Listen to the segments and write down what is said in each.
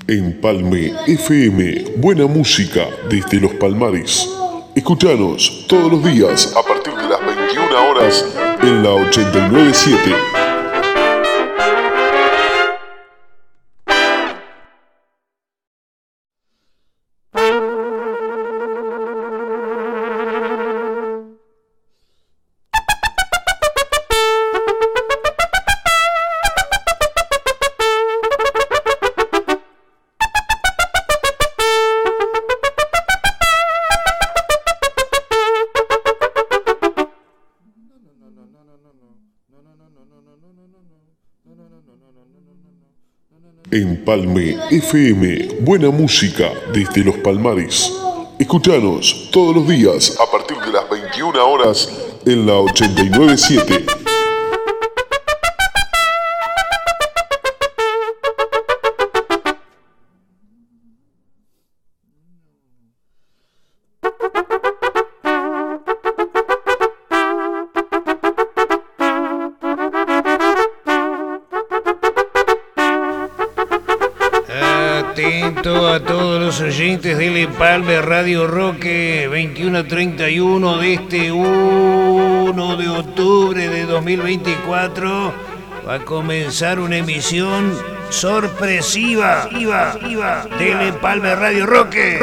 Empalme FM, buena música desde los Palmares. Escuchanos todos los días a partir de las 21 horas en la 89.7. Empalme FM, buena música desde los Palmares. Escuchanos todos los días a partir de las 21 horas en la 89.7. A todos los oyentes del Empalme Radio Roque, 21:31 de este 1 de octubre de 2024 va a comenzar una emisión sorpresiva del Empalme Radio Roque.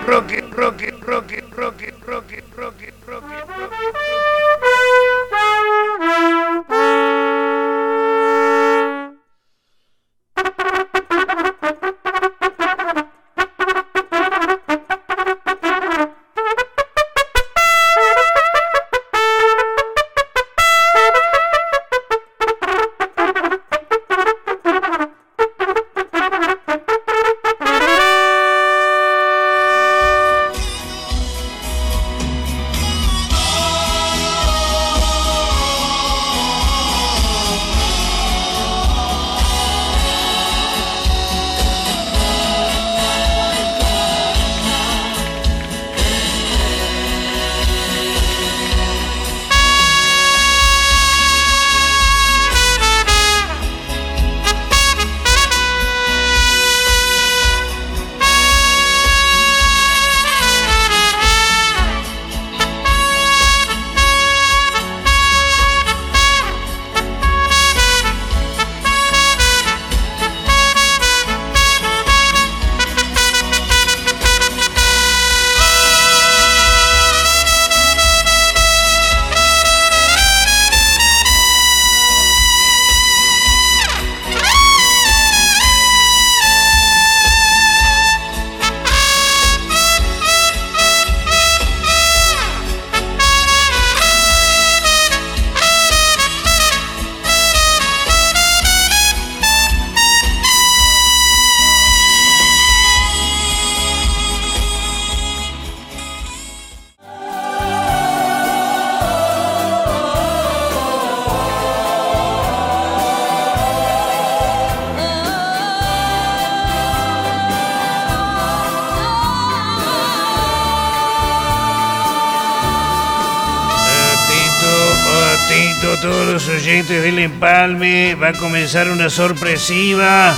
Todos los oyentes del Empalme, va a comenzar una sorpresiva.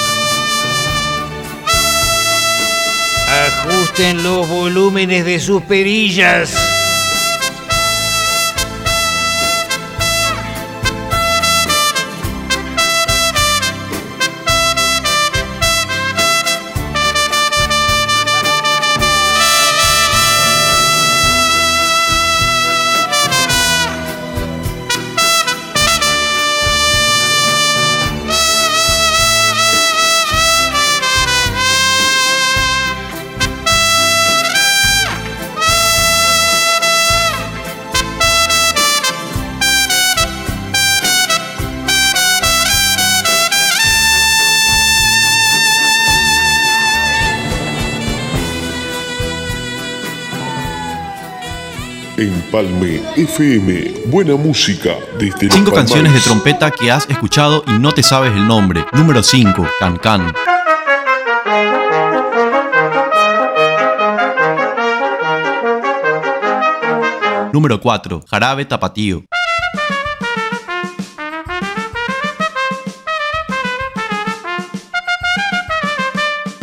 Ajusten los volúmenes de sus perillas. Empalme FM, buena música desde los 5 Palmares. canciones de trompeta que has escuchado y no te sabes el nombre. Número 5, Can Can. Número 4, Jarabe Tapatío.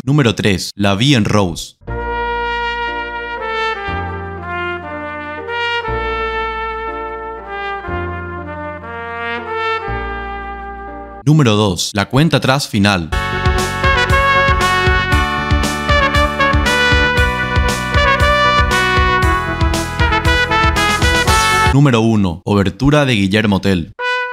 Número 3. La vi en Rose. Número 2. La cuenta atrás final. Número 1. Obertura de Guillermo Tell.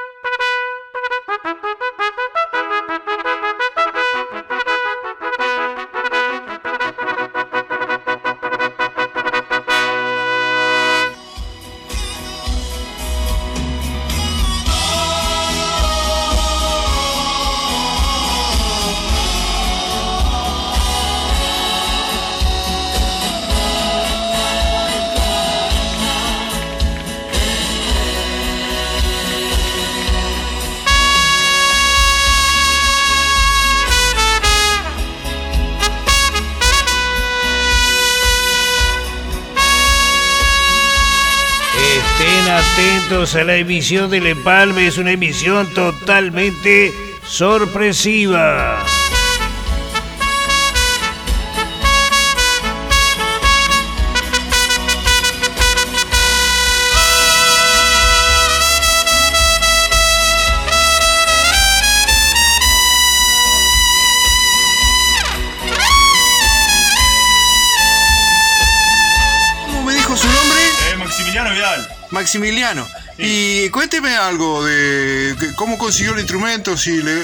Atentos a la emisión del Empalme, es una emisión totalmente sorpresiva. ¿Cómo me dijo su nombre? Maximiliano Vidal. Maximiliano. Sí. Y cuénteme algo de cómo consiguió el instrumento,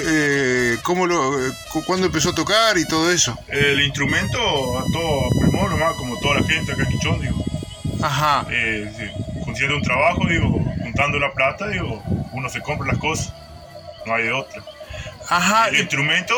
cuándo empezó a tocar y todo eso. El instrumento a todo primero nomás, como toda la gente acá en Quichón, digo. Ajá. Consiguiendo un trabajo, digo, juntando la plata, digo, uno se compra las cosas, no hay de otra. Ajá. El instrumento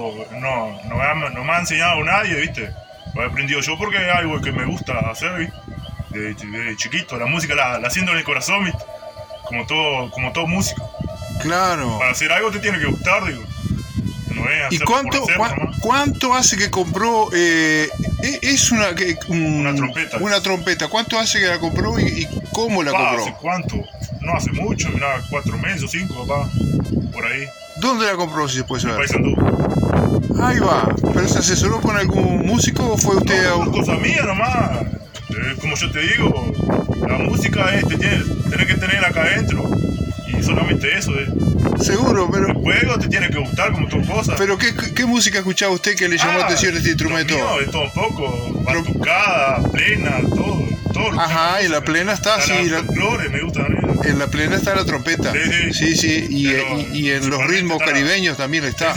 no me ha enseñado nadie, ¿viste? Lo he aprendido yo porque es algo que me gusta hacer, ¿viste? De chiquito, la música la siento en el corazón, ¿viste? Como todo músico. Claro. Para hacer algo te tiene que gustar, digo. No es ¿Y cuánto hace que compró? Es una trompeta. Una trompeta. ¿Cuánto hace que la compró y cómo la compró? ¿Hace cuánto? No hace mucho, mira, 4 meses o 5, papá. Por ahí. ¿Dónde la compró, si se puede saber? Paysandú. Ahí va. ¿Pero se asesoró con algún músico o fue usted a No, cosa mía nomás. Como yo te digo, la música tenés que tenerla acá adentro. Y solamente eso es. Seguro, pero... El juego te tiene que gustar como tu cosa. ¿Pero qué música escuchaba usted que le llamó la atención este instrumento? No, de todo un poco. Batucada, plena, todo. Ajá, y la plena está así. Flores, me gusta también. En la plena está la trompeta. Sí. Y en los ritmos caribeños también está. Sí.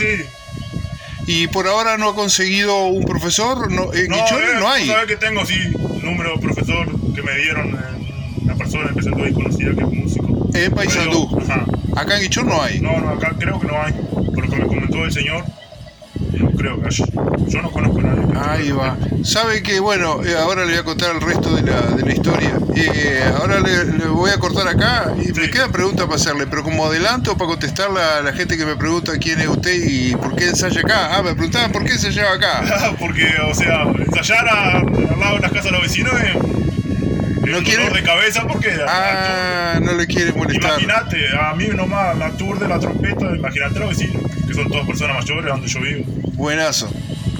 Y por ahora no ha conseguido un profesor, en Quichones no hay. ¿Sabes que tengo número de profesor que me dieron una persona que se conocida que es músico? En Paysandú. Ajá. Acá en Quichón no hay. No, acá creo que no hay. Por lo que me comentó el señor, no creo que haya. Yo no conozco a nadie. Ahí va. Sabe que, bueno, ahora le voy a contar el resto de la historia. Ahora le voy a cortar acá y me quedan preguntas para hacerle, pero como adelanto para contestarle a la gente que me pregunta quién es usted y por qué ensaya acá. Me preguntaban por qué ensayaba acá. Porque, o sea, ensayar al lado de las casas de los vecinos es ¿No un quiere? dolor de cabeza porque... No le quiere molestar. Imagínate, a mí nomás la tour de la trompeta, imagínate a los vecinos, que son todas personas mayores donde yo vivo. Buenazo.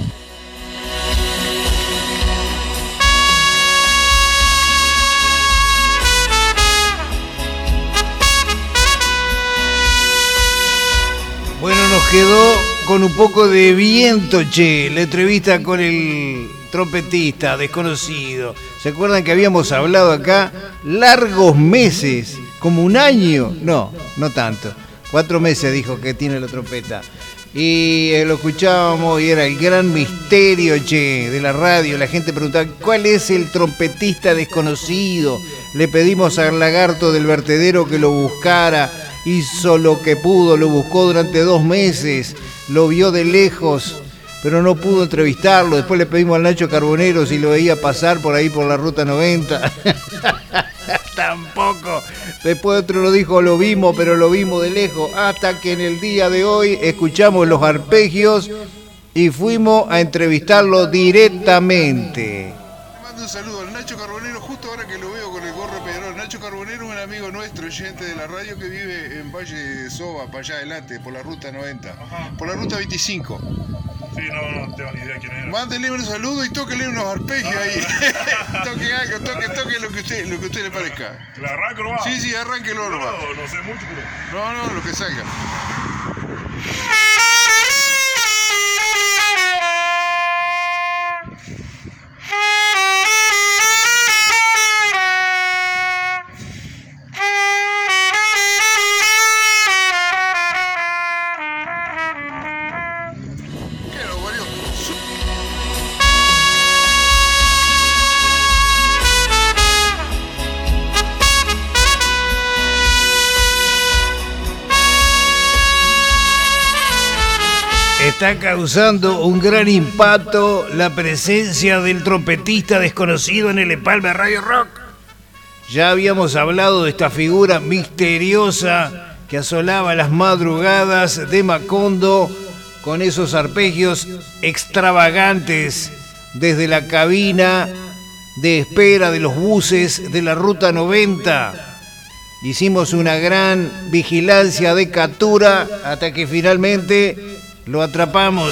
Bueno, nos quedó con un poco de viento, che, la entrevista con el trompetista desconocido. ¿Se acuerdan que habíamos hablado acá largos meses, como un año? No tanto. 4 meses dijo que tiene la trompeta. Y lo escuchábamos y era el gran misterio, che, de la radio. La gente preguntaba, ¿cuál es el trompetista desconocido? Le pedimos al lagarto del vertedero que lo buscara. Hizo lo que pudo, lo buscó durante 2 meses, lo vio de lejos, pero no pudo entrevistarlo. Después le pedimos al Nacho Carbonero si lo veía pasar por ahí por la ruta 90. Tampoco. Después otro lo dijo, lo vimos, pero lo vimos de lejos. Hasta que en el día de hoy escuchamos los arpegios y fuimos a entrevistarlo directamente. Le mando un saludo al Nacho Carbonero, justo ahora que lo veo con el gorro Pedrón. Nacho Carbonero es un amigo nuestro, oyente de la radio que vive en Valle de Soba, para allá adelante, por la ruta 90. Ajá. Por la ruta 25. Sí, no tengo ni idea quién era. Mándele un saludo y tóquele unos arpegios ahí. Toque algo, toque lo que a usted le parezca. ¿La arranco nomás? Sí, arránquelo nomás. No sé mucho, pero... No, lo que salga. Está causando un gran impacto la presencia del trompetista desconocido en el Empalme Radio Rock. Ya habíamos hablado de esta figura misteriosa que asolaba las madrugadas de Macondo con esos arpegios extravagantes desde la cabina de espera de los buses de la Ruta 90. Hicimos una gran vigilancia de captura hasta que finalmente lo atrapamos.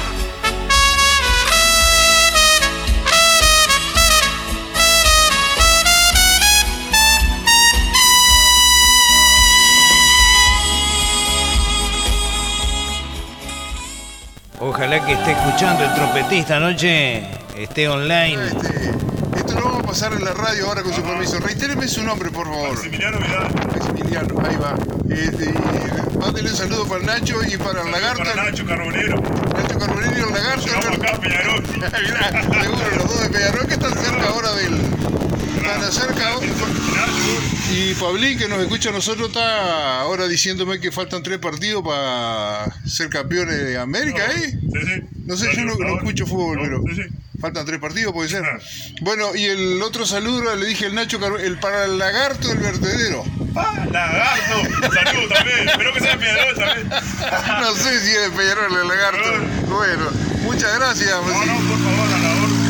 Ojalá que esté escuchando el trompetista anoche, esté online. Esto lo vamos a pasar en la radio ahora con su permiso. Reitéreme su nombre, por favor. Maximiliano Vidal. Maximiliano, ahí va. Mándele un saludo para el Nacho y para el Lagarto. Para Nacho Carbonero. Nacho Carbonero y el Lagarto. Llegamos acá a Peñarol. Mirá, seguro, los dos de Peñarol que están cerca ahora del... Están cerca. Y Pablín, que nos escucha a nosotros, está ahora diciéndome que faltan 3 partidos para ser campeones de América, ¿eh? Sí. No sé, yo no escucho fútbol, pero... Sí. Faltan 3 partidos, puede ser. Bueno, y el otro saludo le dije al Nacho, para el Lagarto del vertedero. Lagarto, saludo también. Espero que sea de Peñarol también. No sé si es de Peñarol el Lagarto. Bueno, muchas gracias. No, por favor, a la orden.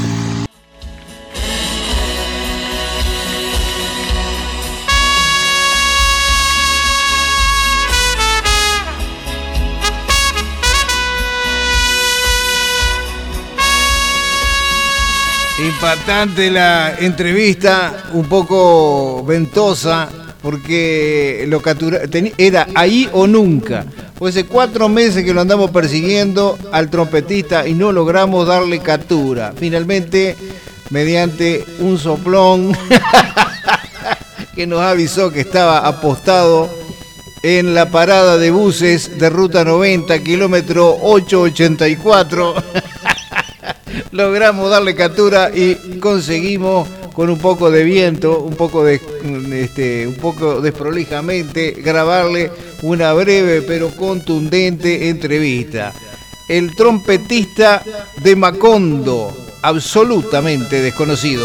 Impactante la entrevista, un poco ventosa, porque lo era ahí o nunca. Pues hace 4 meses que lo andamos persiguiendo al trompetista y no logramos darle captura. Finalmente, mediante un soplón que nos avisó que estaba apostado en la parada de buses de Ruta 90, kilómetro 884, logramos darle captura y conseguimos con un poco de viento, un poco desprolijamente, grabarle una breve pero contundente entrevista. El trompetista de Macondo, absolutamente desconocido.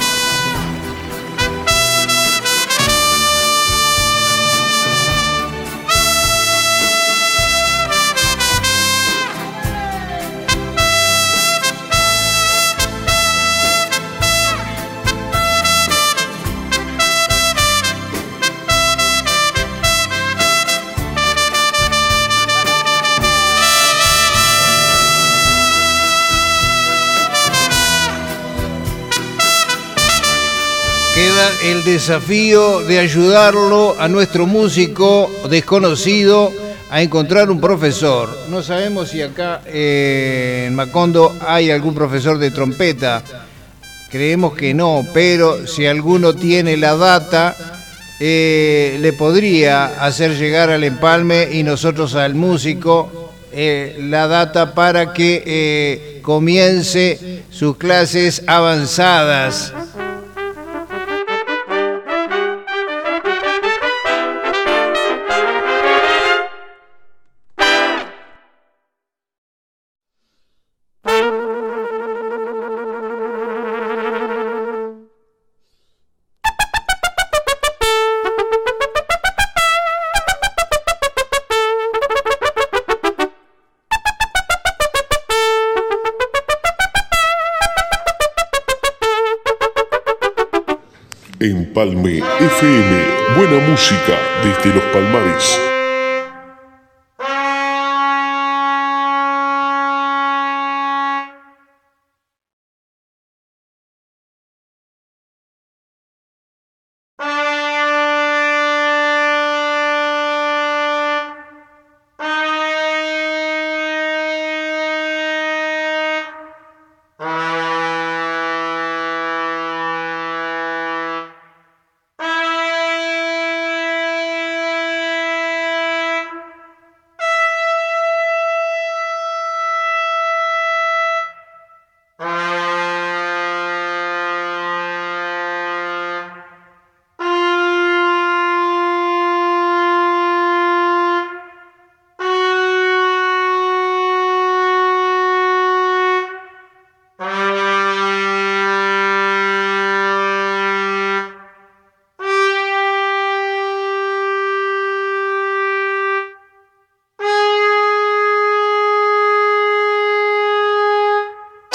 Queda el desafío de ayudarlo a nuestro músico desconocido a encontrar un profesor. No sabemos si acá en Macondo hay algún profesor de trompeta. Creemos que no, pero si alguno tiene la data, le podría hacer llegar al empalme y nosotros al músico la data para que comience sus clases avanzadas. Empalme FM, buena música desde los Palmares.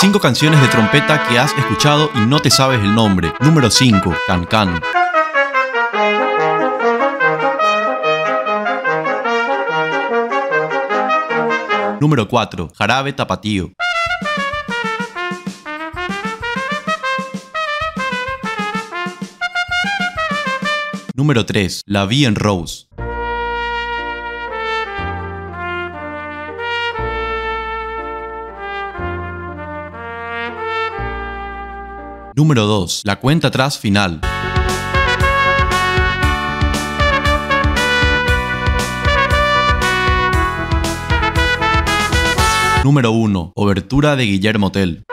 5 canciones de trompeta que has escuchado y no te sabes el nombre. Número 5, Can Can. Número 4, Jarabe Tapatío. Número 3, La Vi en Rose. Número 2, La Cuenta Atrás Final. Número 1, Obertura de Guillermo Tell.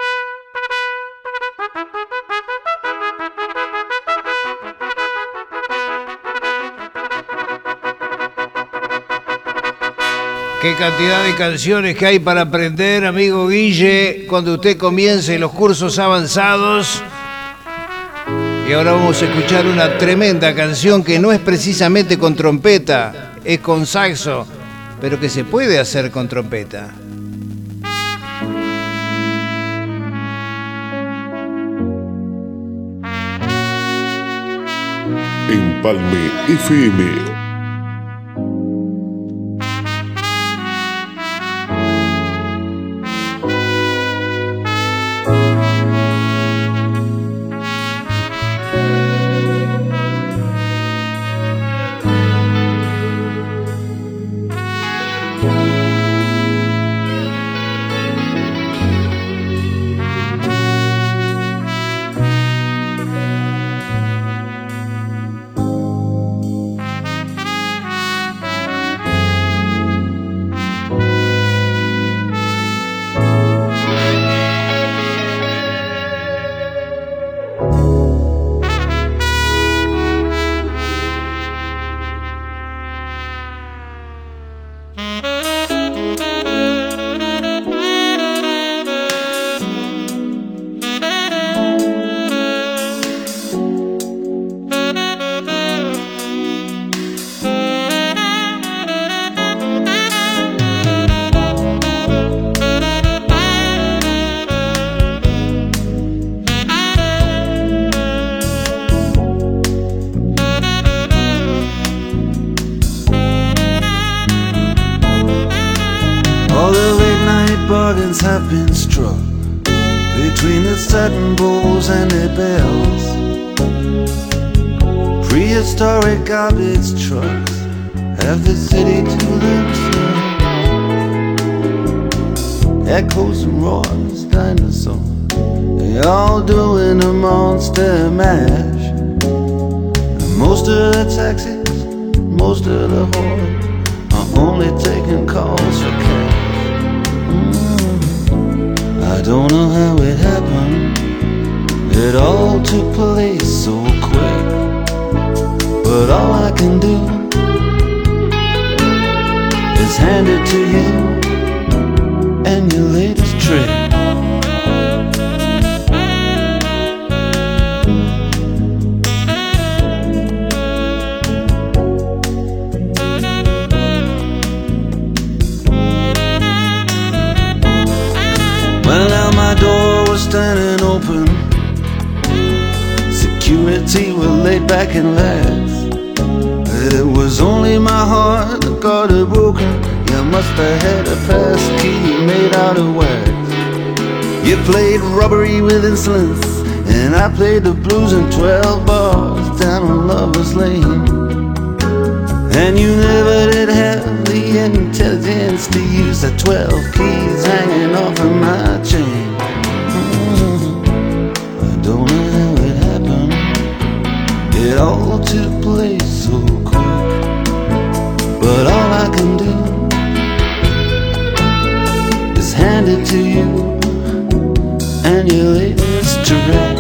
Qué cantidad de canciones que hay para aprender, amigo Guille, cuando usted comience los cursos avanzados. Y ahora vamos a escuchar una tremenda canción que no es precisamente con trompeta, es con saxo, pero que se puede hacer con trompeta. Empalme FM. bargains have been struck between the satin bowls and their bells. Prehistoric garbage trucks have the city to themselves. Echoes and roars, dinosaurs, they all doing a monster mash. And most of the taxis, most of the whores are only taking calls for cash. I don't know how it happened, it all took place so quick. But all I can do is hand it to you and your latest trick. Well, now my door was standing open, security were laid back and laughed. It was only my heart that got it broken. You must have had a pass key made out of wax. You played robbery with insolence, and I played the blues in 12 bars down on Lover's Lane. And you never did have the intelligence to use the 12 keys hanging off of my chain. I don't know how it happened, it all took place so quick. But all I can do is hand it to you and your latest track.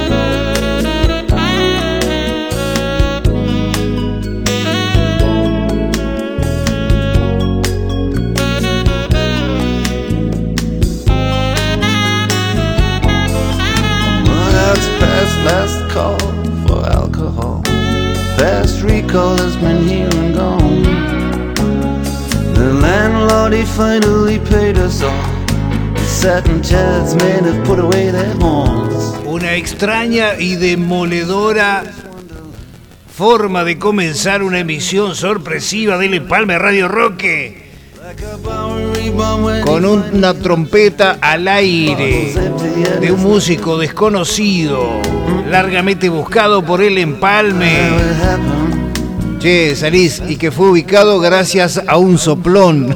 Last call for alcohol, fast recall has been here and gone. The landlord, he finally paid us all. He satin chairs men have put away their horns. Una extraña y demoledora forma de comenzar una emisión sorpresiva del Empalme Radio Roque. Con una trompeta al aire de un músico desconocido, largamente buscado por el Empalme. Che, salís, y que fue ubicado gracias a un soplón.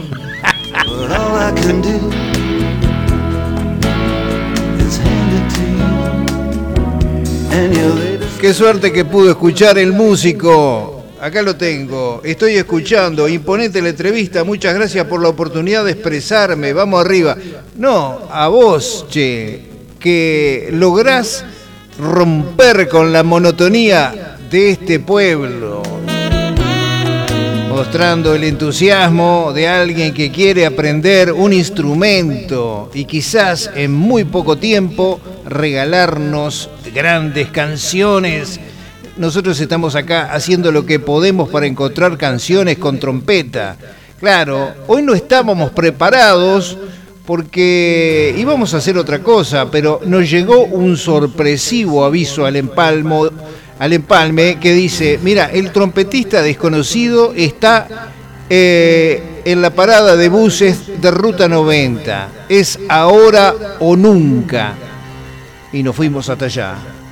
Qué suerte que pudo escuchar el músico. Acá lo tengo, estoy escuchando, imponente la entrevista, muchas gracias por la oportunidad de expresarme, vamos arriba. No, a vos, che, que lográs romper con la monotonía de este pueblo, mostrando el entusiasmo de alguien que quiere aprender un instrumento y quizás en muy poco tiempo regalarnos grandes canciones. Nosotros estamos acá haciendo lo que podemos para encontrar canciones con trompeta. Claro, hoy no estábamos preparados porque íbamos a hacer otra cosa, pero nos llegó un sorpresivo aviso al Empalme que dice, mira, el trompetista desconocido está en la parada de buses de Ruta 90. Es ahora o nunca. Y nos fuimos hasta allá.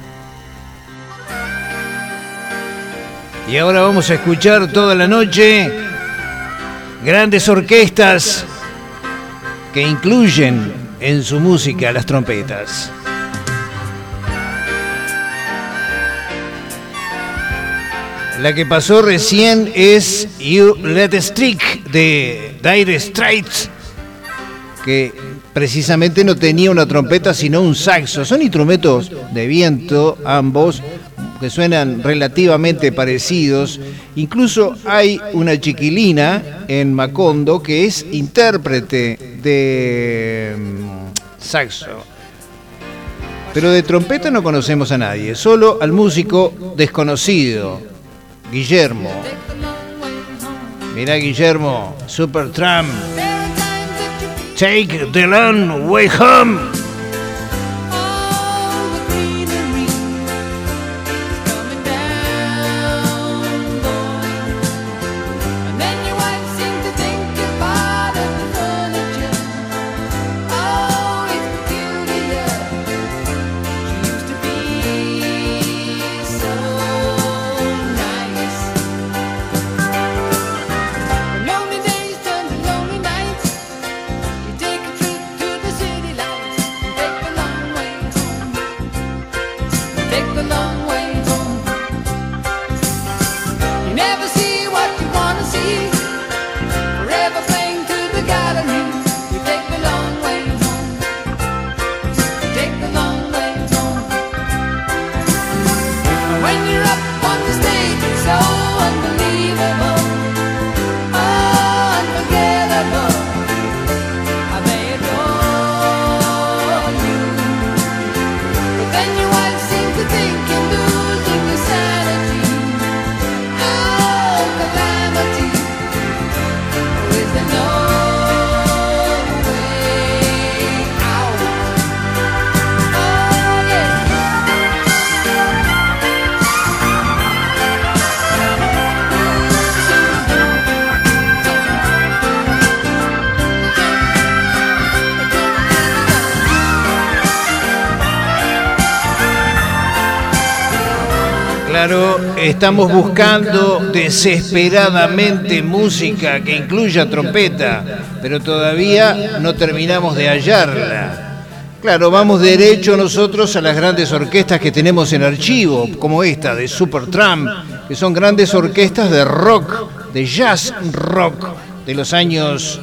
Y ahora vamos a escuchar toda la noche grandes orquestas que incluyen en su música las trompetas. La que pasó recién es You Let It Streak de Dire Straits, que precisamente no tenía una trompeta sino un saxo. Son instrumentos de viento ambos, que suenan relativamente parecidos. Incluso hay una chiquilina en Macondo que es intérprete de saxo. Pero de trompeta no conocemos a nadie, solo al músico desconocido, Guillermo. Mirá, Guillermo, Supertramp, Take the Long Way Home. Claro, estamos buscando desesperadamente música que incluya trompeta, pero todavía no terminamos de hallarla. Claro, vamos derecho nosotros a las grandes orquestas que tenemos en archivo, como esta de Supertramp, que son grandes orquestas de rock, de jazz rock, de los años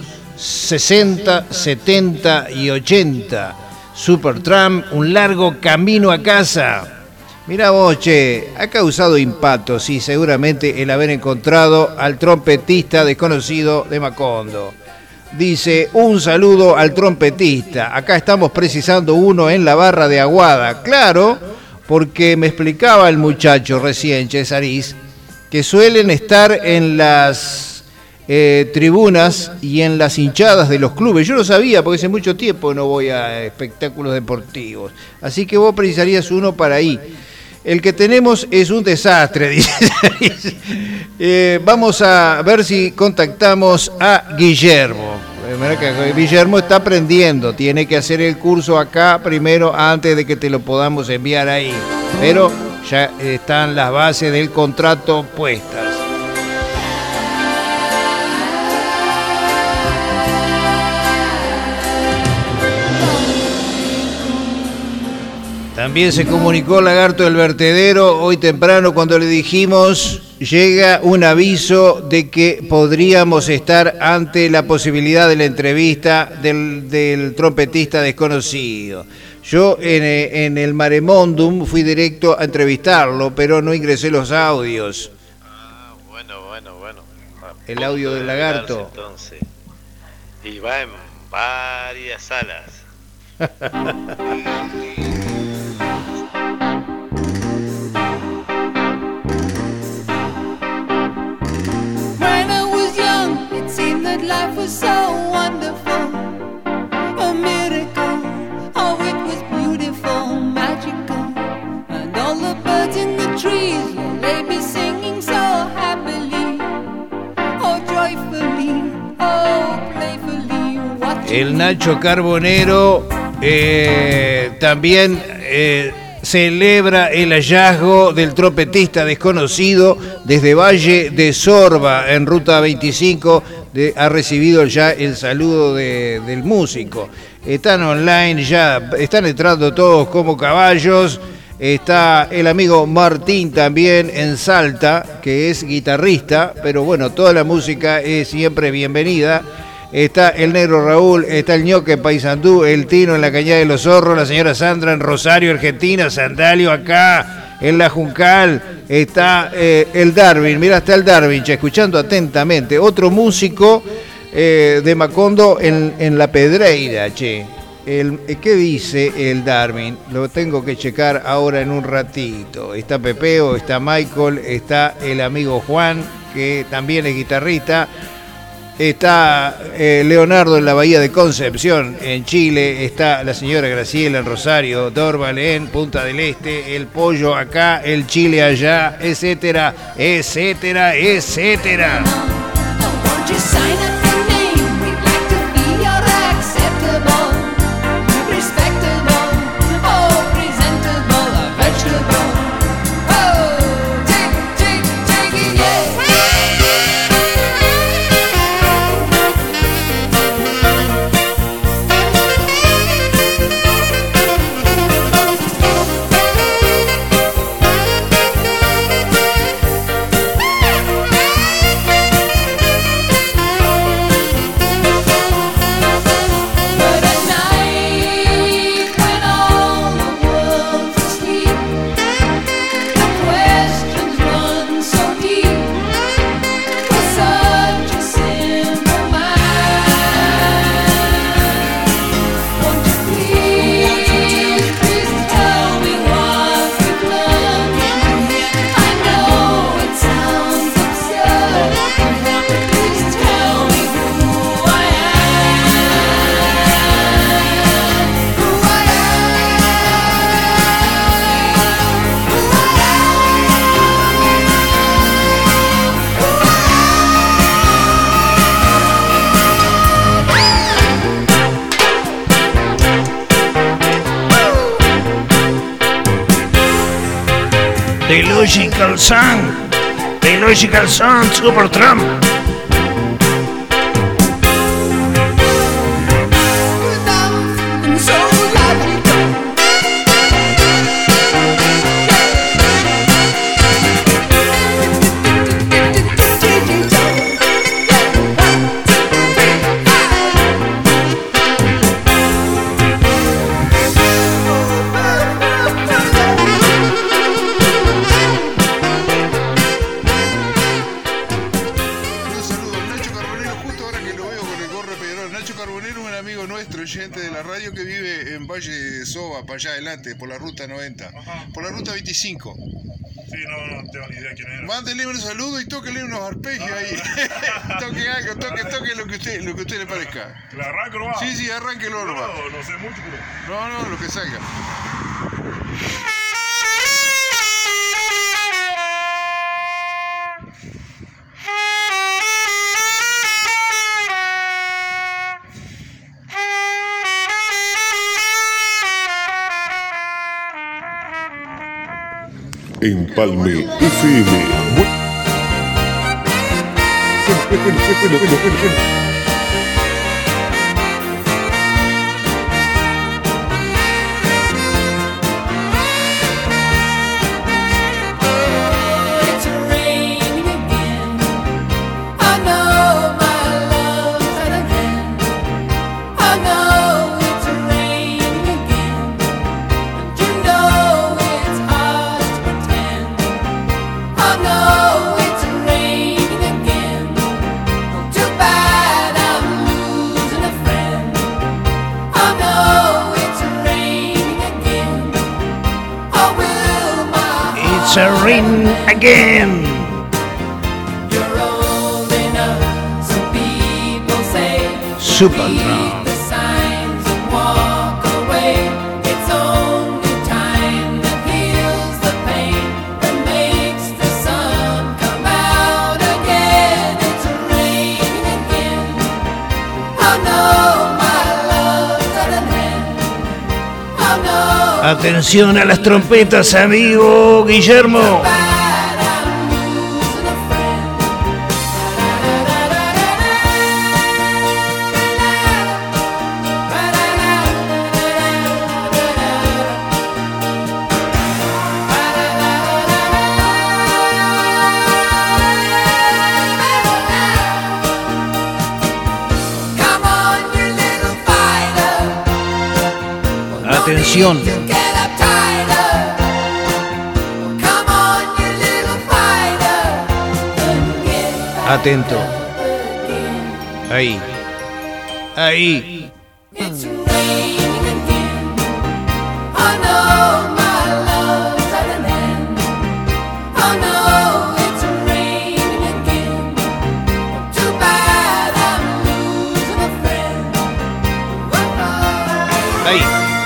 60, 70 y 80. Supertramp, Un largo camino a casa. Mirá vos, che, ha causado impacto, sí, seguramente el haber encontrado al trompetista desconocido de Macondo. Dice, un saludo al trompetista, acá estamos precisando uno en la barra de Aguada. Claro, porque me explicaba el muchacho recién, Cesarís, que suelen estar en tribunas y en las hinchadas de los clubes. Yo lo sabía porque hace mucho tiempo no voy a espectáculos deportivos. Así que vos precisarías uno para ahí. El que tenemos es un desastre, dice. Vamos a ver si contactamos a Guillermo. Guillermo está aprendiendo, tiene que hacer el curso acá primero antes de que te lo podamos enviar ahí. Pero ya están las bases del contrato puestas. También se comunicó Lagarto del Vertedero hoy temprano cuando le dijimos, llega un aviso de que podríamos estar ante la posibilidad de la entrevista del trompetista desconocido. Yo en el Maremondum fui directo a entrevistarlo, pero no ingresé los audios. Ah, bueno. El audio del Lagarto. Entonces. Y va en varias salas. Life was so wonderful, a miracle. Oh, it was beautiful, magical. And all the birds in the trees, will they be singing so happily? Oh, joyfully, oh, playfully. El Nacho Carbonero también celebra el hallazgo del trompetista desconocido desde Valle de Sorba, en Ruta 25. Ha recibido ya el saludo del músico. Están online ya, están entrando todos como caballos. Está el amigo Martín también en Salta, que es guitarrista, pero bueno, toda la música es siempre bienvenida. Está el Negro Raúl, está el Ñoque Paysandú, el Tino en la Cañada de los Zorros, la señora Sandra en Rosario, Argentina, Sandalio acá en la Juncal, está el Darwin, mira, está el Darwin, escuchando atentamente, otro músico de Macondo en La Pedreira, che. ¿Qué dice el Darwin? Lo tengo que checar ahora en un ratito. Está Pepeo, está Michael, está el amigo Juan, que también es guitarrista. Está Leonardo en la Bahía de Concepción, en Chile. Está la señora Graciela en Rosario, Dorval en Punta del Este, el Pollo acá, el Chile allá, etcétera, etcétera, etcétera. The Logical Song, Supertramp. Allá adelante, por la ruta 90, por la ruta 25. Sí, no tengo ni idea quién era. Mándele un saludo y tóquele unos arpegios ahí. Toque algo, toque lo que a usted le parezca. ¿La arranco nomás? Sí, arránquelo nomás. No sé mucho, pero... No, lo que salga. Empalme FM. Bueno. It's raining again. I know my love's at an end. I know it's raining again. And you know it's hard to pretend. I know it's raining again. Too bad I'm losing a friend. I know it's raining again. Oh, will my It's a ring again. You're old enough, some people say. Superdrum. Read the signs and walk away. It's only time that heals the pain, that makes the sun come out again. It's raining again. I know my love's at an end. I know. Atención a las trompetas, amigo Guillermo. Bad, I'm losing a friend. Come on, you little fighter. Atención. Get up tighter. Come on, you little fighter. And get back Atento. up again. Ahí. Ahí. It's raining again. I know my love's at an end. I know it's raining again. Too bad I'm losing a friend. Ahí.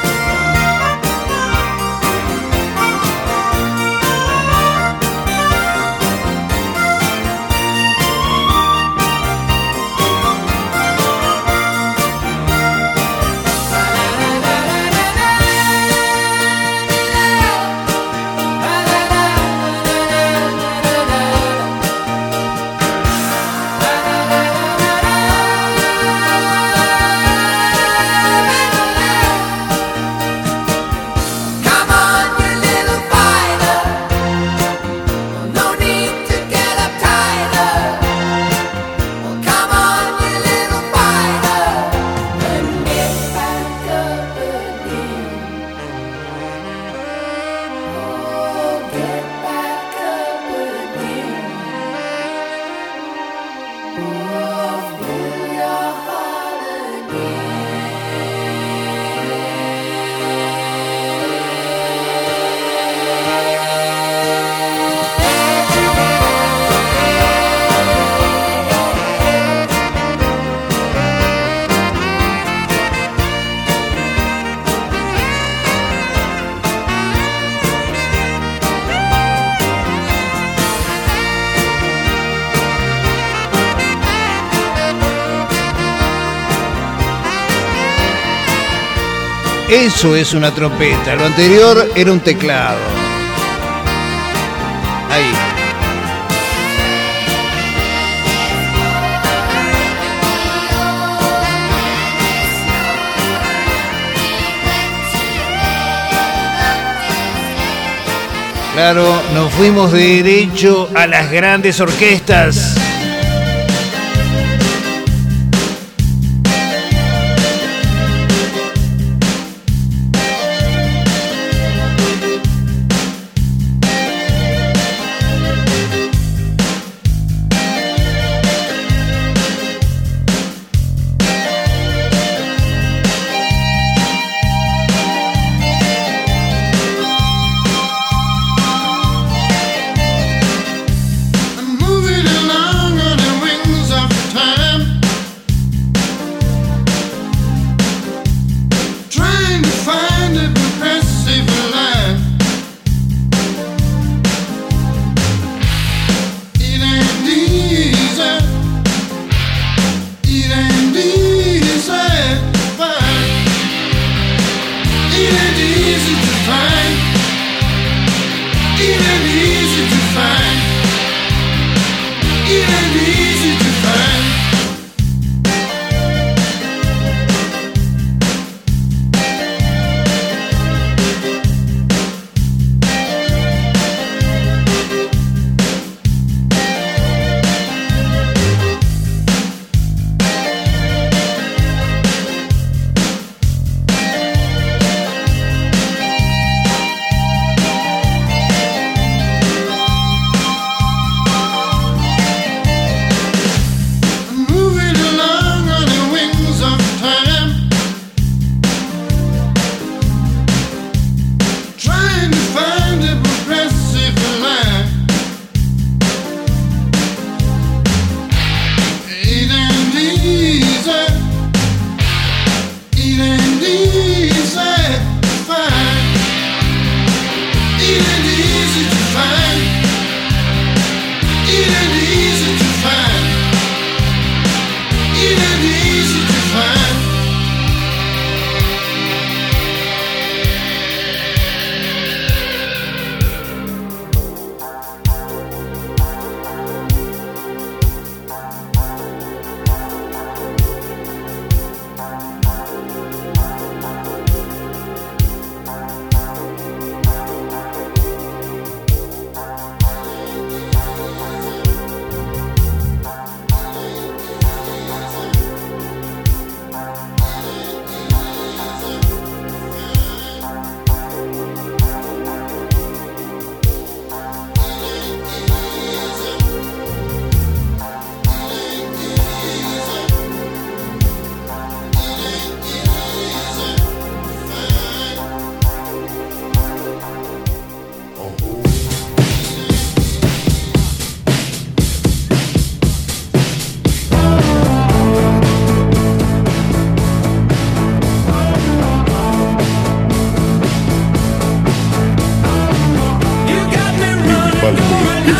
Come on, you little fighter. No need to get up tighter. Come on, you little fighter, and get back up again. Oh, get back up again. Oh, fill your heart Eso es una trompeta. Lo anterior era un teclado. Ahí. Claro, nos fuimos derecho a las grandes orquestas.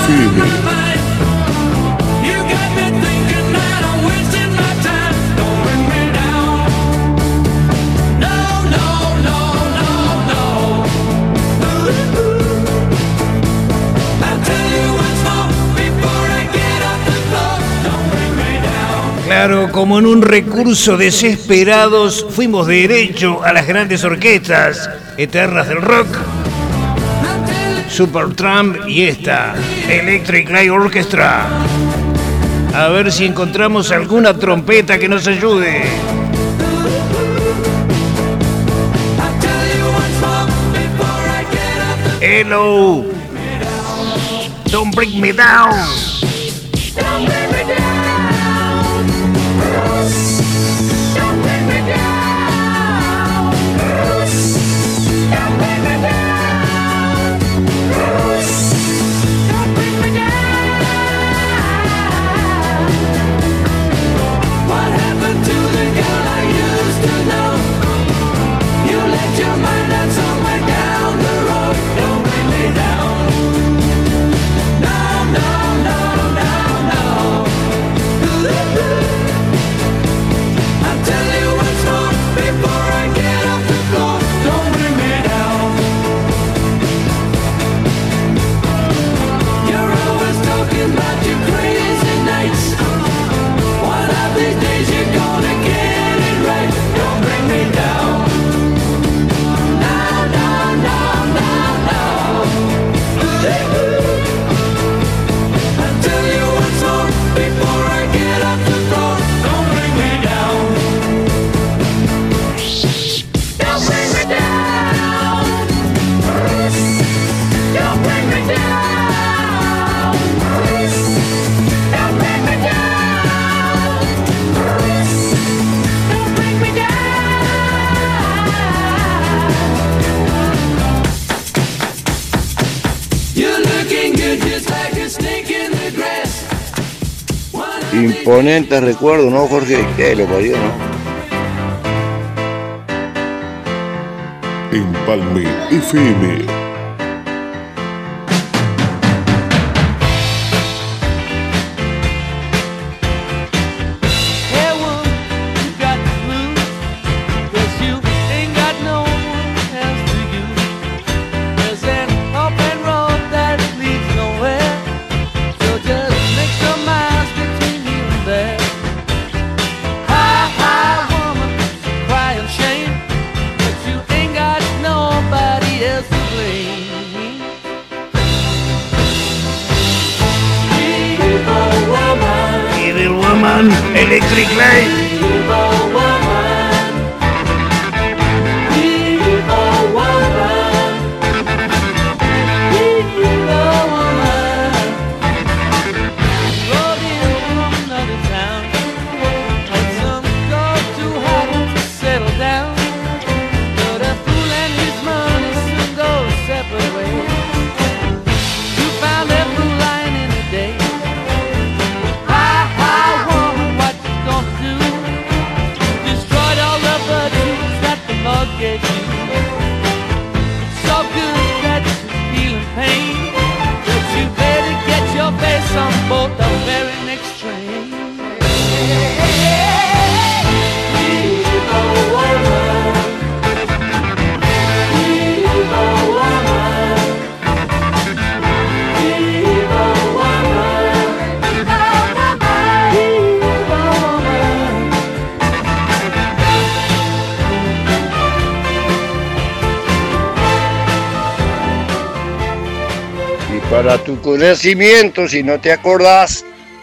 FM. Claro, como en un recurso desesperados, fuimos derecho a las grandes orquestas eternas del rock. Supertramp y esta, Electric Light Orchestra. A ver si encontramos alguna trompeta que nos ayude. Hello. Don't break me down. Don't break me down. Don't break me down. Don't break me down. Don't break me down. What happened to the girl I used to know? You left your mind out somewhere down the road. Don't break me down. No, no, no, no, no. I'll tell you once more before I get off the floor. Don't bring me down. You're always talking about your crazy nights. One of these days you're gonna get it right. Don't bring me down. No, no, no, no, no. I'll tell you once more before I get off the floor. Don't bring me down. Don't bring me down. Don't bring me down. Don't bring me down. Don't bring me down. You're looking good just like a snake in the grass. Imponentes recuerdos, ¿no, Jorge? ¿Qué lo parió, no? Empalme FM. Hey, woman, you got the blues, 'cause you ain't got no one else to use. There's an open road that leads nowhere, so just make some miles between you and there. Hi, hi, woman, crying shame, but you ain't got nobody else to blame. Evil woman, Evil Woman, Electric Light. evil woman, evil woman, evil woman. Rode in from another town, had some girl too hot to settle down. But a fool and his money soon go separate ways. You found that blue line in the day. Hi, hi, woman, what you gonna do? Destroyed all the virtues that the Lord gave you. So good that you're feeling pain, but you better get your face on board the very next train. Evil woman, evil woman, evil woman, evil woman. Y para tu conocimiento, si no te acordás,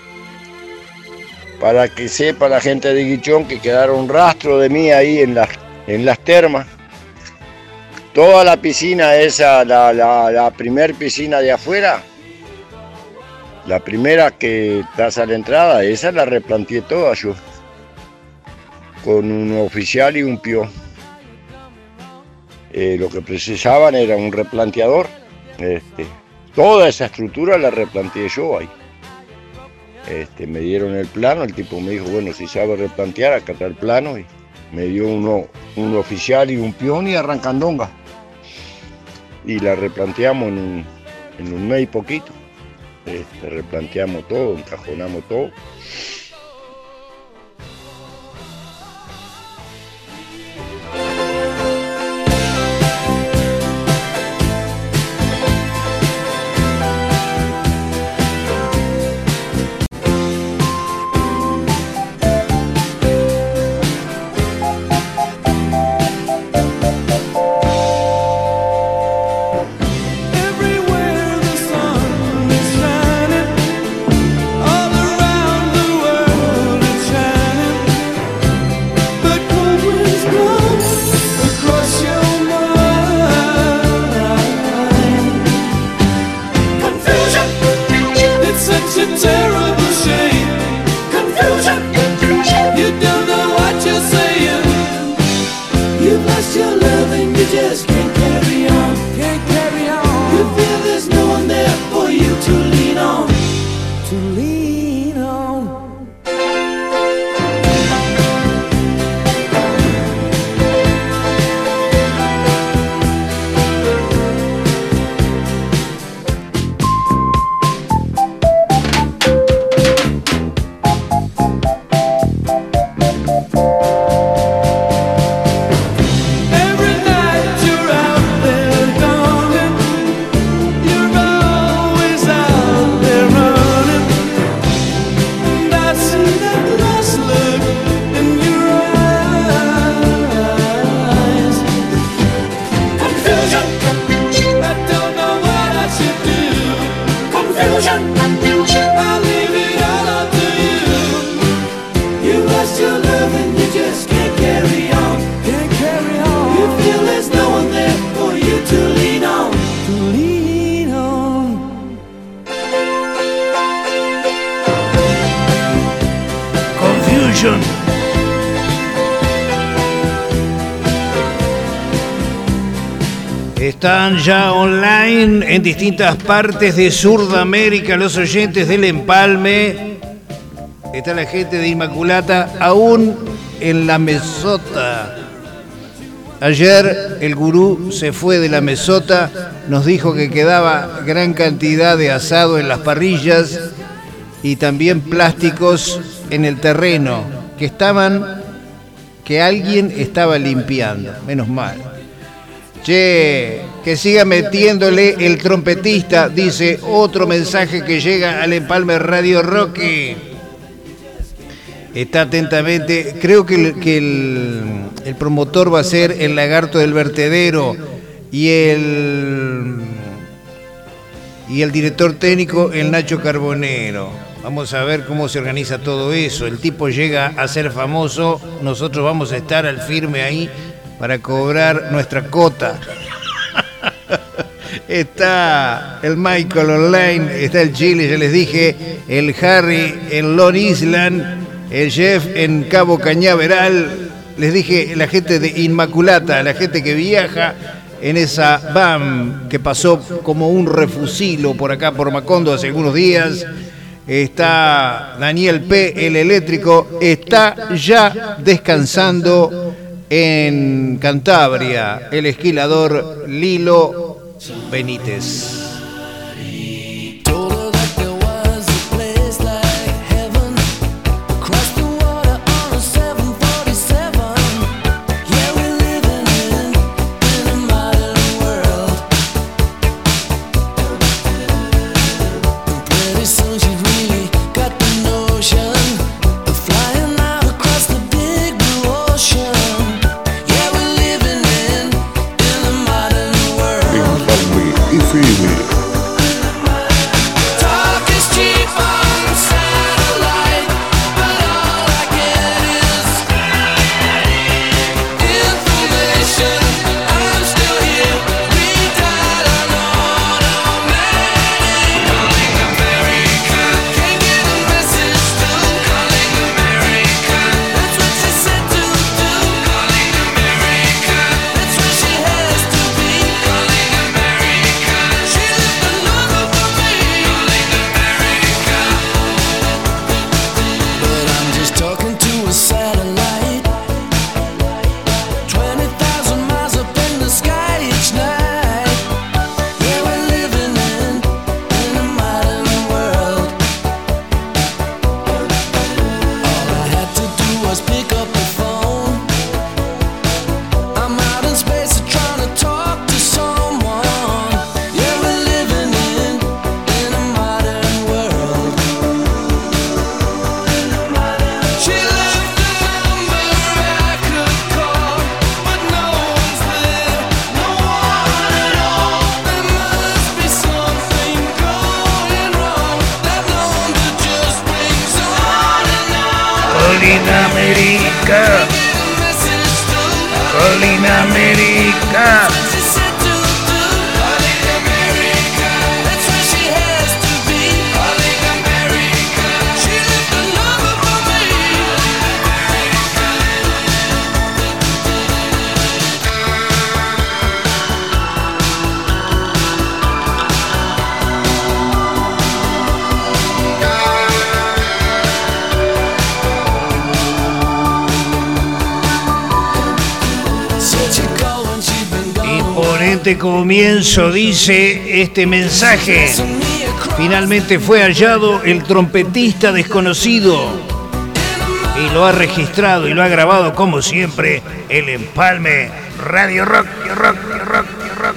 para que sepa la gente de Guichón que quedaron rastro de mí ahí en las termas. Toda la piscina esa, la primer piscina de afuera, la primera que estás a la entrada, esa la replanteé toda yo, con un oficial y un peón. Lo que precisaban era un replanteador. Toda esa estructura la replanteé yo ahí. Me dieron el plano, el tipo me dijo, bueno, si sabe replantear, acá está el plano, y me dio un oficial y un peón y arrancandonga. Y la replanteamos en un mes y poquito. replanteamos todo, encajonamos todo. Están ya online en distintas partes de Sudamérica los oyentes del Empalme. Está la gente de Inmaculata aún en la mesota. Ayer el gurú se fue de la mesota, nos dijo que quedaba gran cantidad de asado en las parrillas y también plásticos en el terreno que alguien estaba limpiando, menos mal. Che, que siga metiéndole el trompetista, dice otro mensaje que llega al Empalme Radio Roque. Está atentamente, creo que el promotor va a ser el Lagarto del Vertedero y el director técnico el Nacho Carbonero. Vamos a ver cómo se organiza todo eso. El tipo llega a ser famoso, nosotros vamos a estar al firme ahí para cobrar nuestra cota. Está el Michael online, está el Chile, ya les dije, el Harry en Long Island, el Jeff en Cabo Cañaveral, les dije, la gente de Inmaculata, la gente que viaja en esa BAM que pasó como un refusilo por acá, por Macondo, hace algunos días. Está Daniel P., el eléctrico, está ya descansando en Cantabria, el esquilador Lilo Benítez. FM in America. Imponente comienzo, dice este mensaje. Finalmente fue hallado el trompetista desconocido y lo ha registrado y lo ha grabado como siempre el Empalme Radio Rock, rock, rock, rock, rock.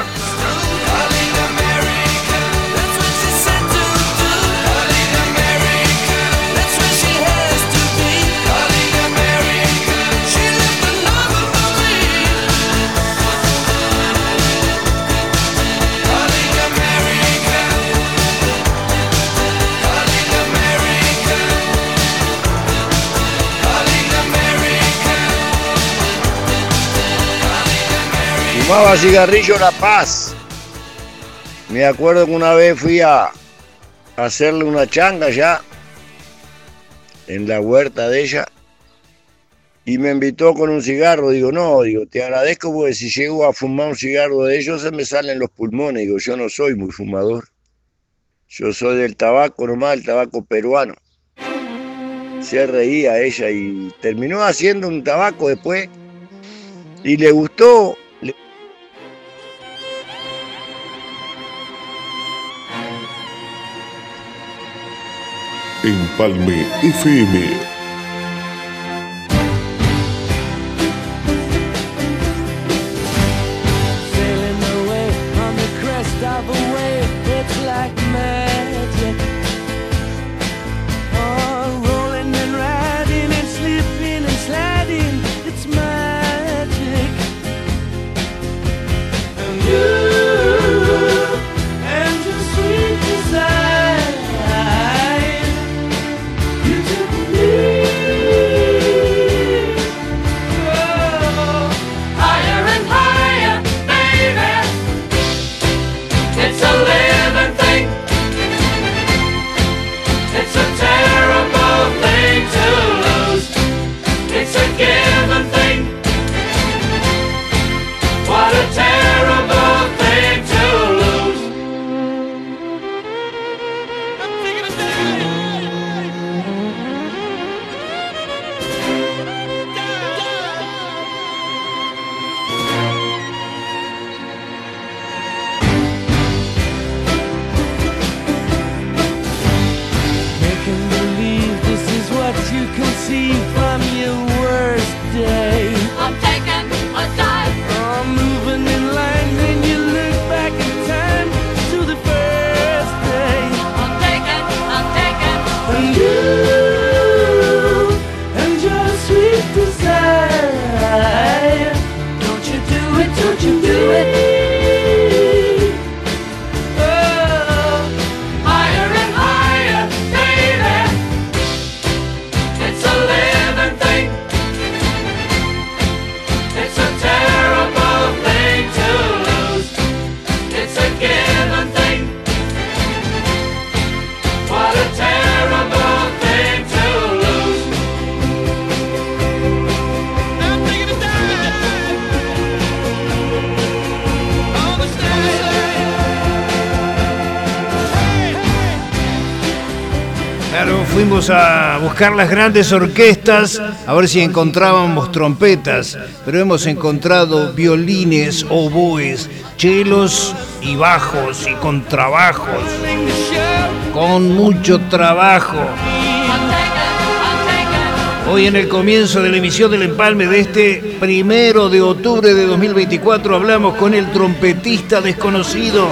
Fumaba cigarrillo La Paz. Me acuerdo que una vez fui a hacerle una changa ya en la huerta de ella y me invitó con un cigarro. Digo, no, te agradezco porque si llego a fumar un cigarro de ellos se me salen los pulmones. Digo, yo no soy muy fumador. Yo soy del tabaco nomás, el tabaco peruano. Se reía ella y terminó haciendo un tabaco después y le gustó. Empalme FM. Fuimos a buscar las grandes orquestas a ver si encontrábamos trompetas, pero hemos encontrado violines, oboes, chelos y bajos y contrabajos, con mucho trabajo. Hoy en el comienzo de la emisión del Empalme de este 1 de octubre de 2024 hablamos con el trompetista desconocido.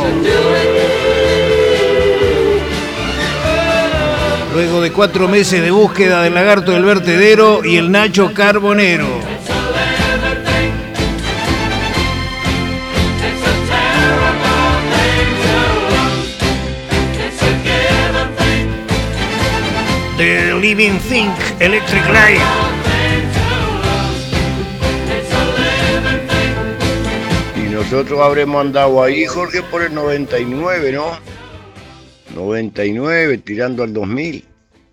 Luego de 4 meses de búsqueda del Lagarto del Vertedero y el Nacho Carbonero. The Living Thing Electric Light. nosotros habremos andado ahí, Jorge, por el 99, ¿no? 99, tirando al 2000.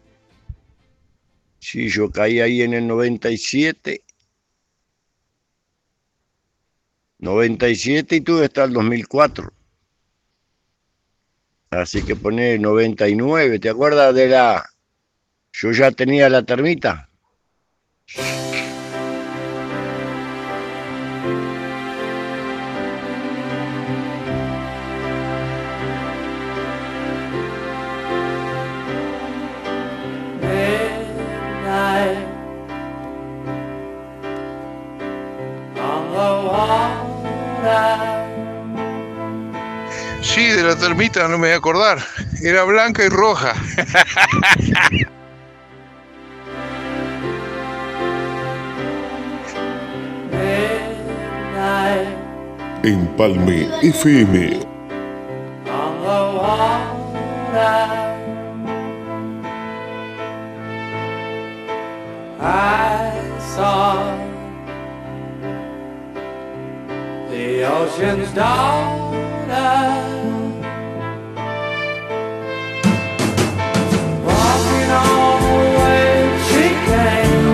Sí, yo caí ahí en el 97. 97 y tú hasta el 2004. Así que poné 99. ¿Te acuerdas de la... Yo ya tenía la termita? Sí, de la termita no me voy a acordar. Era blanca y roja. Empalme FM. I saw the ocean's daughter walking on the way she came,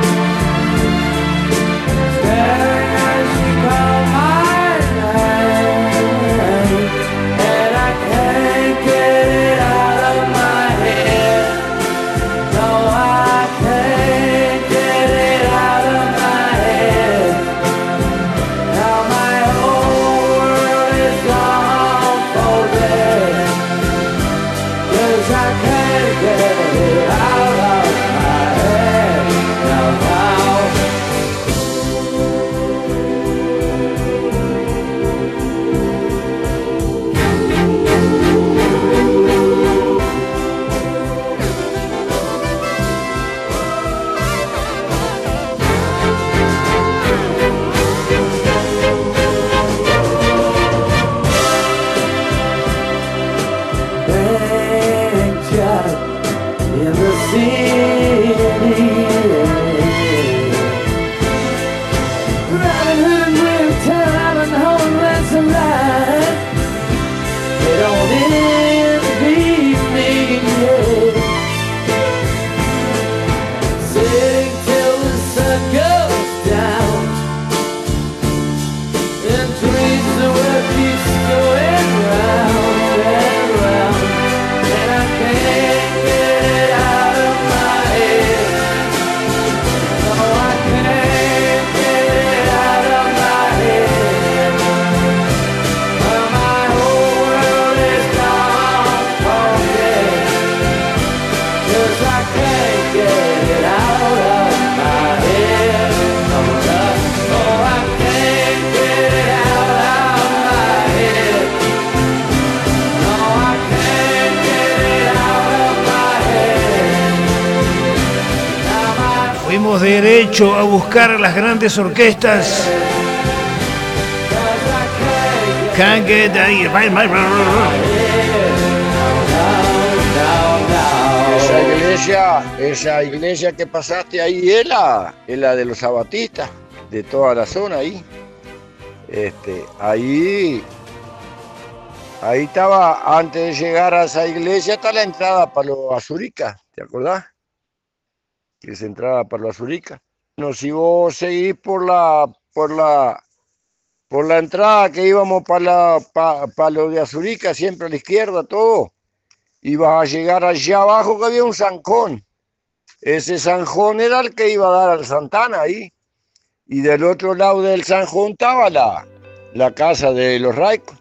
staring as she called my name, and I can't get it out of my head. No, I can't get it out of my head. Now my whole world is gone for dead, 'cause I can't get it out of my head. Now. In the city, Robin Hood will tell Robin Hood that's a lie. They don't envy me yet. Sitting till the sun goes down, and dreams of what keeps going round and round, and I can't get it out of my head. No, I can't get it out of my head. Well, my whole world is gone for dead, 'cause I can't get it out of my head. No, no, I can't get it out of my head. No, I can't get it out of my head. Now my Fuimos derecho a buscar las grandes orquestas. Can't get Esa iglesia que pasaste ahí es la de los sabatistas, de toda la zona ahí. Ahí estaba, antes de llegar a esa iglesia, está la entrada para los Azuricas, ¿te acordás? Que es entrada para los Azuricas. No, si vos seguís por la entrada que íbamos para lo de Azurica, siempre a la izquierda, todo, ibas a llegar allá abajo que había un zanjón. Ese zanjón era el que iba a dar al Santana ahí. Y del otro lado del zanjón estaba la casa de los Raicos.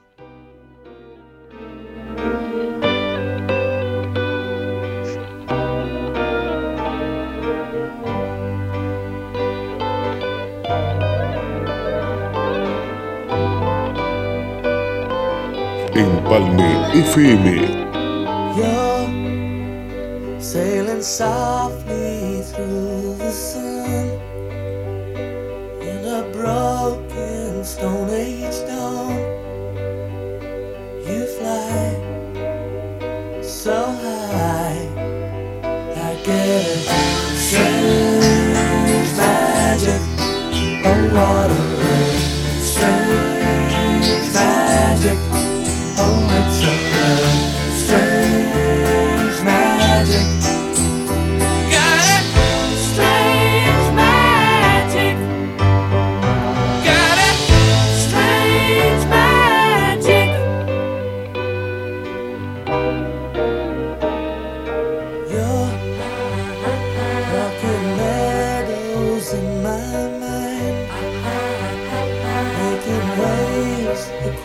Empalme FM. You're sailing softly through the sun in a broken Stone Age dawn. You fly so high, I get a strange magic. Oh, what a strange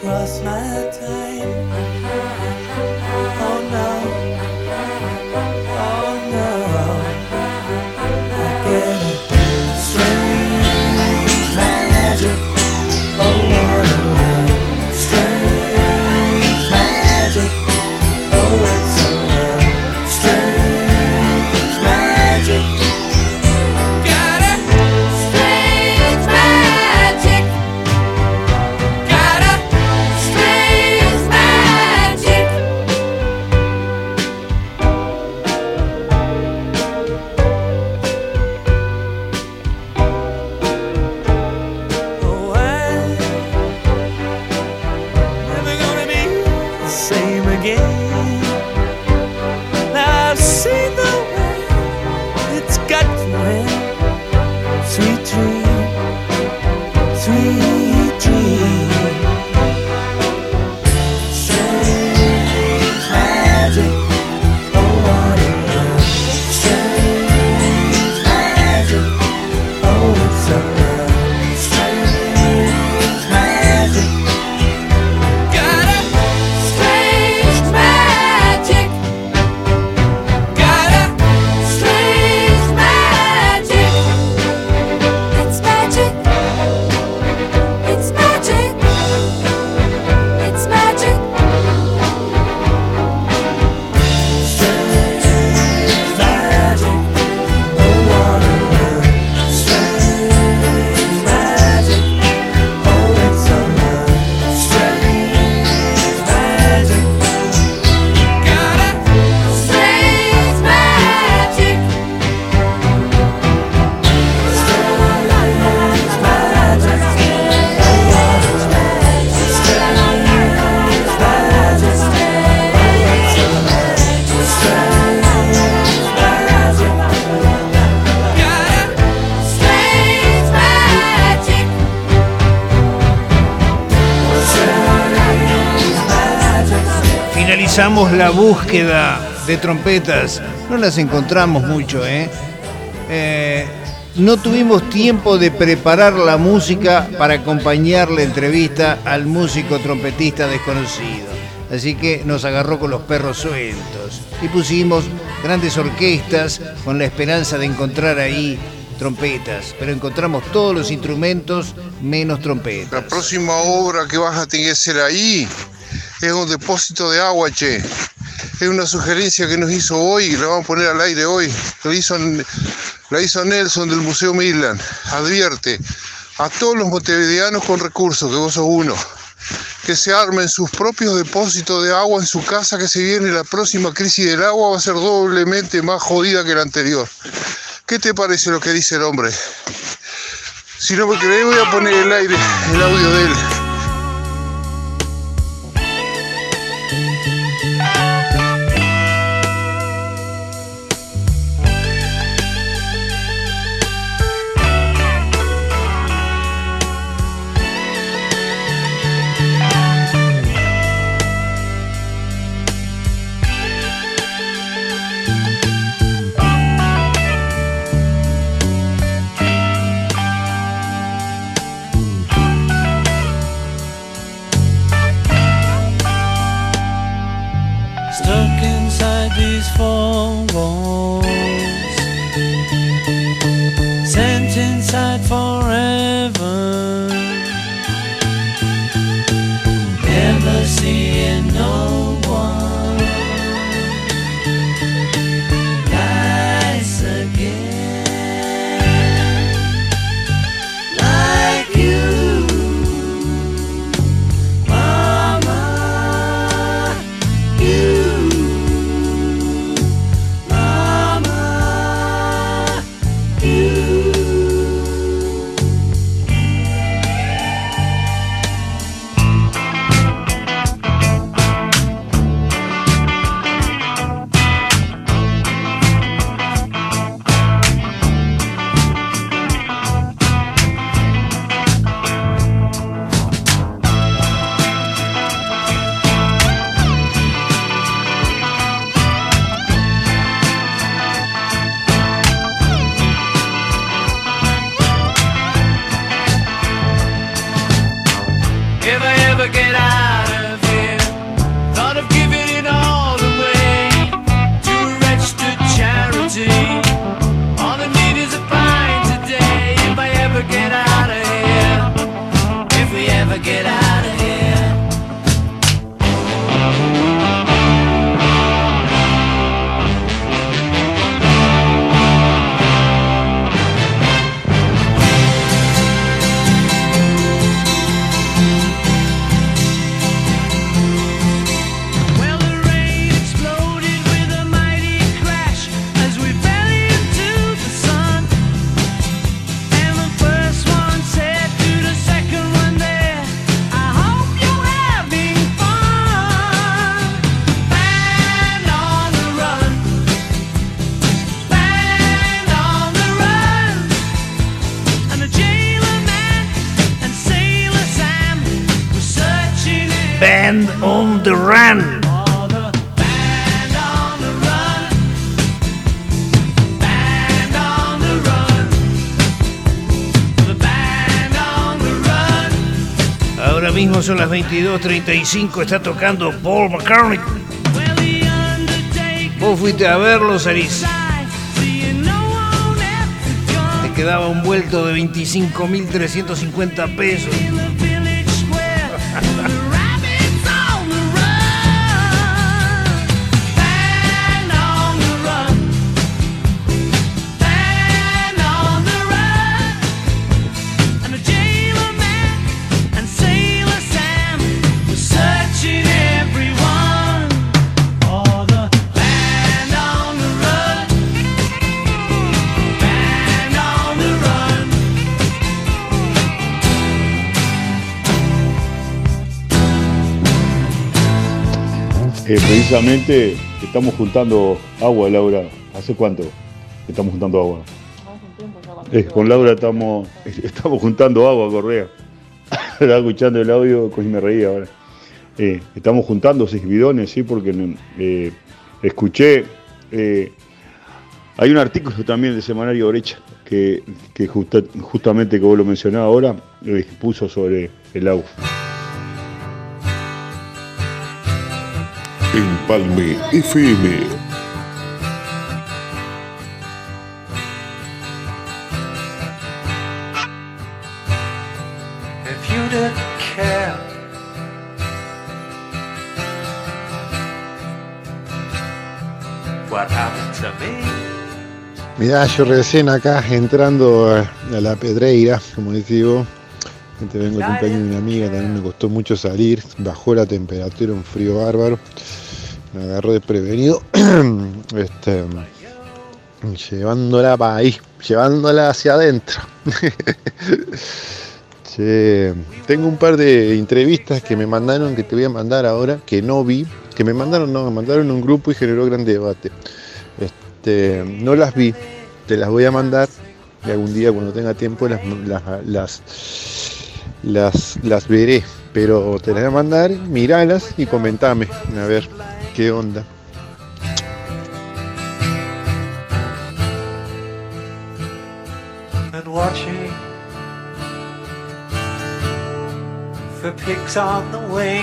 across my time. Oh no, oh no, I get a strange magic. Oh what a strange magic. Oh it's a strange magic. Got a strange magic. Got a strange magic. Oh, I'm never gonna be the same again. Now I've seen the way it's got to end. Sweet dream, sweet dream. Strange magic. Oh, what a strange magic. Oh, it's a strange magic. Got a strange magic. Got a strange magic. It's magic. It's magic. It's magic. Strange magic. Oh, what a strange magic. Oh, it's a strange magic. Got a strange magic. Finalizamos la búsqueda de trompetas. No las encontramos mucho, ¿eh? No tuvimos tiempo de preparar la música para acompañar la entrevista al músico trompetista desconocido. Así que nos agarró con los perros sueltos. Y pusimos grandes orquestas con la esperanza de encontrar ahí trompetas. Pero encontramos todos los instrumentos menos trompetas. La próxima obra que vas a tener que hacer ahí es un depósito de agua, che. Es una sugerencia que nos hizo hoy y la vamos a poner al aire hoy. La hizo Nelson del Museo Midland. Advierte a todos los montevideanos con recursos, que vos sos uno, que se armen sus propios depósitos de agua en su casa, que se viene la próxima crisis del agua, va a ser doblemente más jodida que la anterior. ¿Qué te parece lo que dice el hombre? Si no me crees, voy a poner el audio de él. Stuck inside these four walls, sent inside forever, never seeing no one nice again, like you, Mama, you. if I ever get out of here. Thought of giving it all away to a registered charity. All I need is a pint today if I ever get out of here. If we ever get out of here. Band on the Run. Ahora mismo son las 22:35, está tocando Paul McCartney. Vos fuiste a verlo, Saris. Te quedaba un vuelto de 25.350 pesos. Precisamente estamos juntando agua, Laura. ¿Hace cuánto estamos juntando agua? Con Laura estamos juntando agua, Correa. Estaba escuchando el audio y me reía ahora. Estamos juntando 6 bidones, sí, porque escuché. Hay un artículo también del semanario Brecha que justamente que vos lo mencionabas ahora, puso sobre el agua. Empalme FM. If you didn't care, what happened to me? Mirá, yo recién acá entrando a la Pedreira, como digo, vengo de cumpleaños de una amiga, también me costó mucho salir, bajó la temperatura, un frío bárbaro, me agarró desprevenido, llevándola para ahí, llevándola hacia adentro. Che, tengo un par de entrevistas que me mandaron, que te voy a mandar ahora, que no vi, que me mandaron en un grupo y generó gran debate. No las vi, te las voy a mandar y algún día cuando tenga tiempo las veré, pero te las voy a mandar, miralas y comentame, a ver qué onda. And watching for pigs on the wing.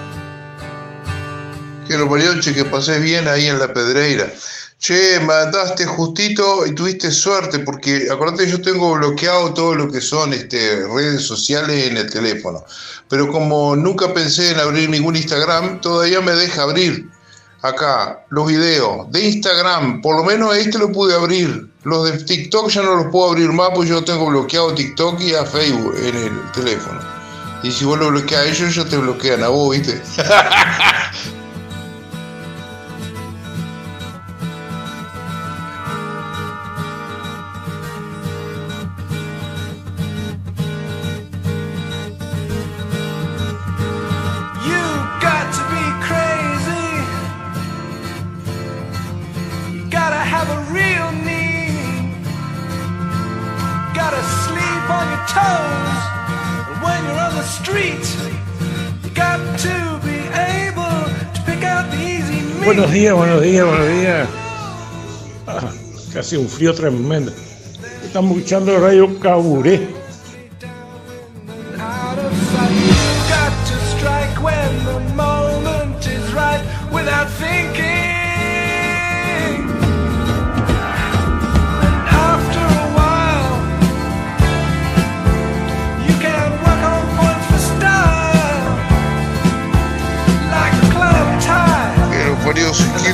Quiero Mariolche, que pases bien ahí en la Pedreira. Che, mandaste justito y tuviste suerte, porque acordate, yo tengo bloqueado todo lo que son redes sociales en el teléfono. Pero como nunca pensé en abrir ningún Instagram, todavía me deja abrir acá los videos de Instagram. Por lo menos lo pude abrir. Los de TikTok ya no los puedo abrir más, pues yo tengo bloqueado TikTok y a Facebook en el teléfono. Y si vos lo bloqueas a ellos, ya te bloquean a vos, ¿viste? Buenos días. Casi un frío tremendo. Estamos escuchando Radio Caburé.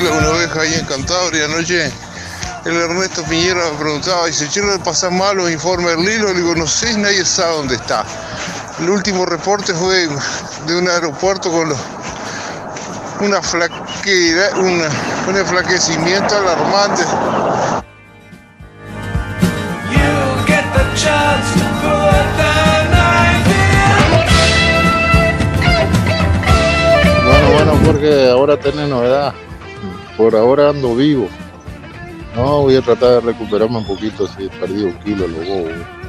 Fila de una oveja ahí en Cantabria anoche. El Ernesto Piñera me preguntaba, dice, che, ¿le pasan mal los informes del Lilo? Le digo, no sé, nadie sabe dónde está. El último reporte fue de un aeropuerto con un enflaquecimiento alarmante. Bueno, porque ahora tenés novedad. Por ahora ando vivo. No, voy a tratar de recuperarme un poquito si he perdido un kilo, lo bobo.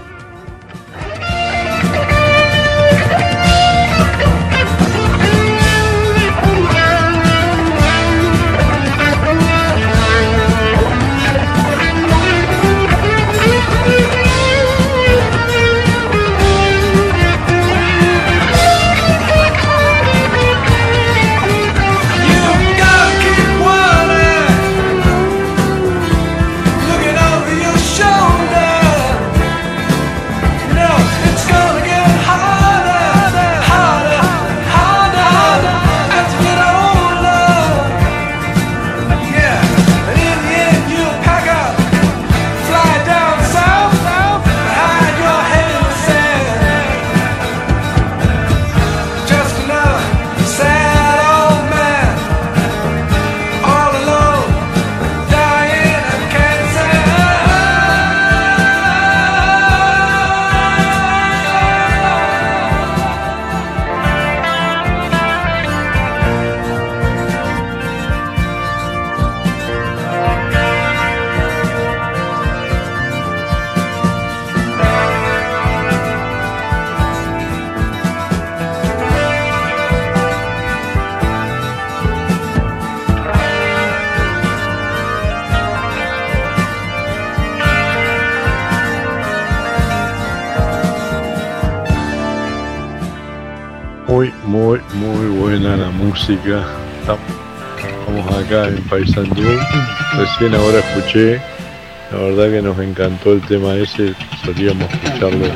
Muy buena la música. Estamos acá en Paysandú. Recién ahora escuché. La verdad que nos encantó el tema ese. Solíamos escucharlo.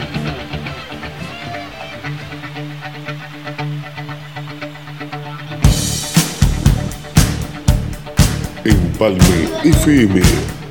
Empalme FM